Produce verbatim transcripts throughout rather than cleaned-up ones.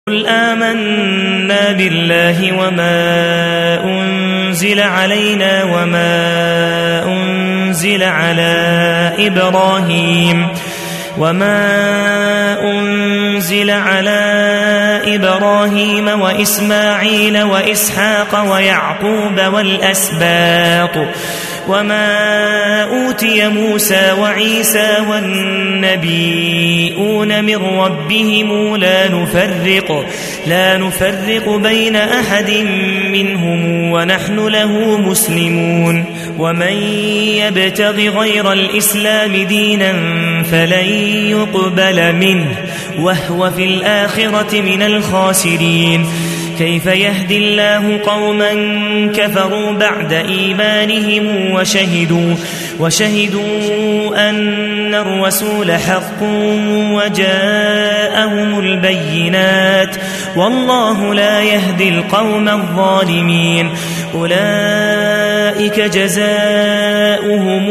قل آمنا بالله وما أنزل علينا وما أنزل على إبراهيم وما أنزل على إبراهيم وإسماعيل وإسحاق ويعقوب والأسباط وما أوتي موسى وعيسى والنبيون من ربهم لا نفرق لا نفرق بين أحد منهم ونحن له مسلمون ومن يبتغ غير الإسلام دينا فلن يقبل منه وهو في الآخرة من الخاسرين. كيف يهدي الله قوما كفروا بعد إيمانهم وشهدوا, وشهدوا أن الرسول حق وجاءهم البينات والله لا يهدي القوم الظالمين. أولئك جزاؤهم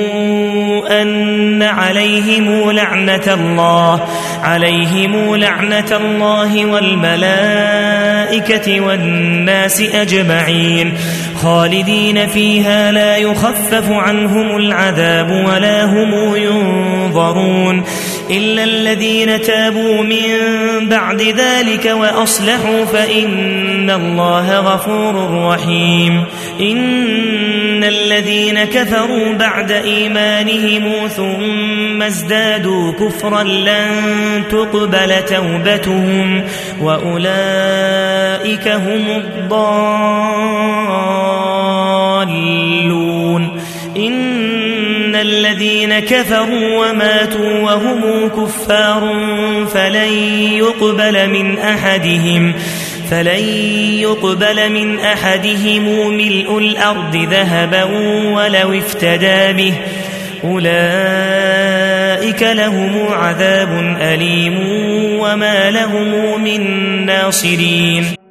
أن عليهم لعنة الله عليهم لعنة الله والملائكة والناس أجمعين خالدين فيها لا يخفف عنهم العذاب ولا هم ينظرون إلا الذين تابوا من بعد ذلك وأصلحوا فإن الله غفور رحيم. إن الذين كفروا بعد إيمانهم ثم ازدادوا كفرا لن تقبل توبتهم وأولئك هم الضالون. إن الذين كفروا وماتوا وهم كفار فلن يقبل من أحدهم فلن يقبل من أحدهم ملء الأرض ذهبا ولو افتدى به أولئك لهم عذاب أليم وما لهم من ناصرين.